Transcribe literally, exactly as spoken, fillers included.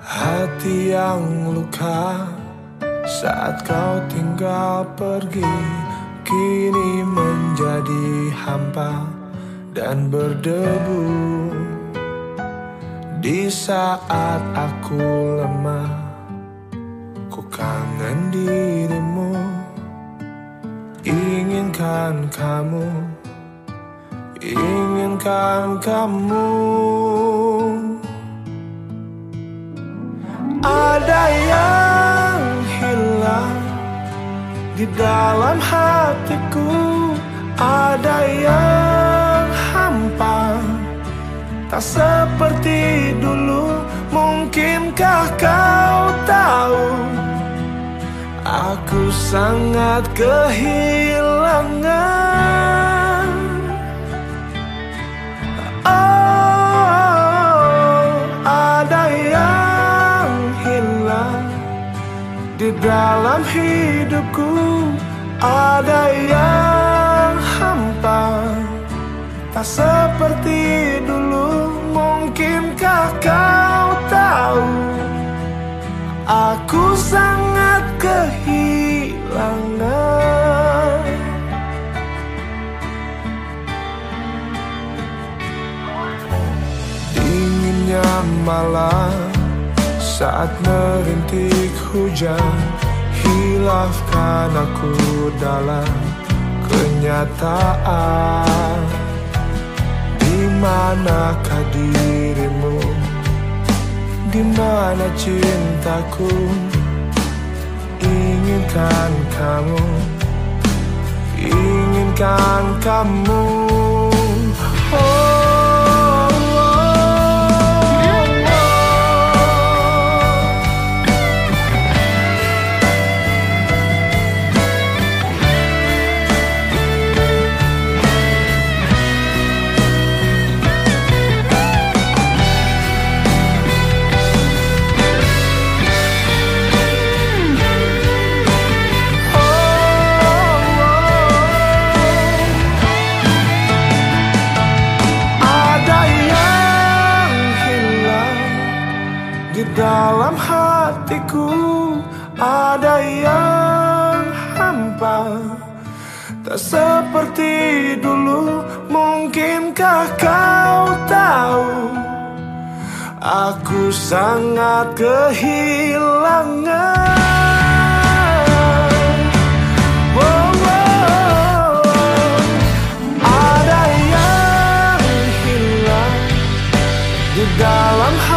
Hati yang luka saat kau tinggal pergi, kini menjadi hampa dan berdebu. Di saat aku lemah, ku kangen dirimu, inginkan kamu, inginkan kamu. Ada yang hilang di dalam hatiku, ada yang hampa, tak seperti dulu. Mungkinkah kau tahu, aku sangat kehilangan. Oh, ada yang hilang di dalam hidupku, ada yang hampa, tak seperti dulu. Mungkinkah kau tahu, aku sangat kehilangan. Dinginnya malam saat merintik hujan, hilafkan aku dalam kenyataan. Di manakah dirimu? Di mana cintaku? Inginkan kamu, inginkan kamu. Oh. Di dalam hatiku ada yang hampa, tak seperti dulu. Mungkinkah kau tahu, aku sangat kehilangan. Oh, oh, ada yang hilang di dalam hatiku,